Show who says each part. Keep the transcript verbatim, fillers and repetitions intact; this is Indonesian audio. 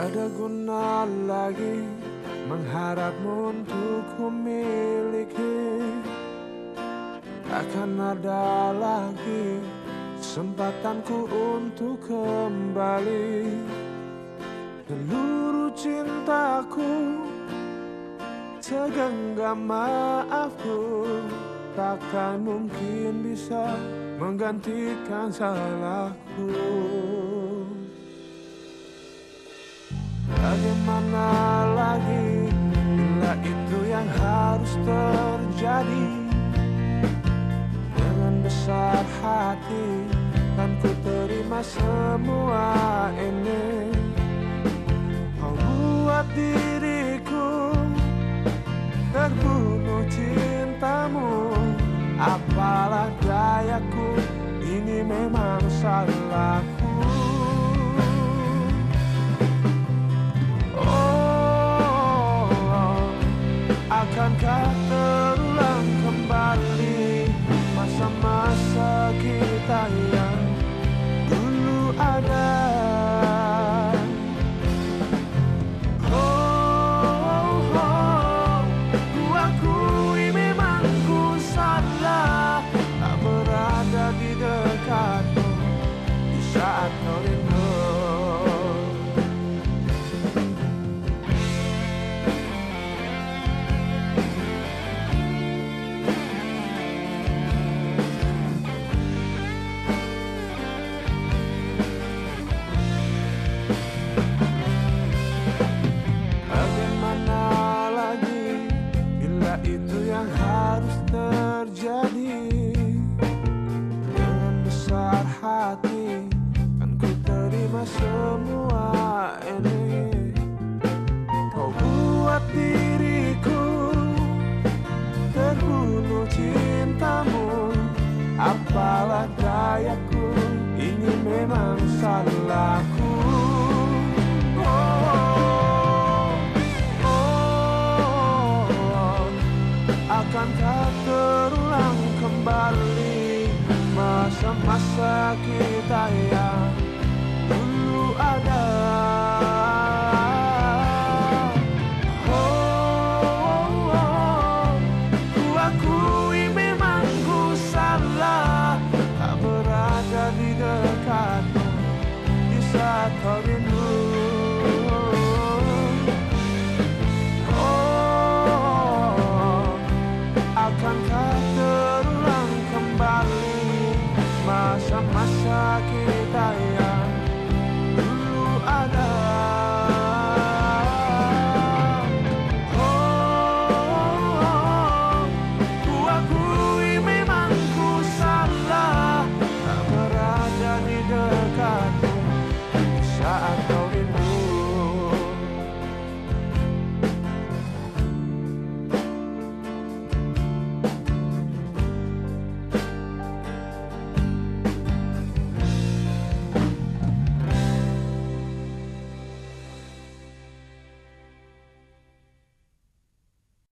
Speaker 1: ada guna lagi mengharapmu untuk kumiliki. Takkan ada lagi kesempatanku untuk kembali. Seluruh cintaku, segenggam maafku, takkan mungkin bisa menggantikan salahku. Bagaimana lagi bila itu yang harus terjadi? Dengan besar hati kan ku terima semua ini. Kau buat diriku terbunuh cintamu. Apalah dayaku, ini memang salahku. Akankah terulang kembali masa-masa kita yang dulu ada? Oh, oh, ku akui memang ku salah tak berada di dekatmu di saat kau rindu. Itu yang harus terjadi. Dengan besar hati kan ku terima semua ini. Kau buat diriku terbunuh cintamu. Apalah dayaku, ini memang salahku. Akankah terulang kembali masa-masa kita yang dulu ada? Oh, oh, ku akui memang ku salah tak berada di dekatmu di saat kau rindu. Akankah terulang kembali masa-masa kita yang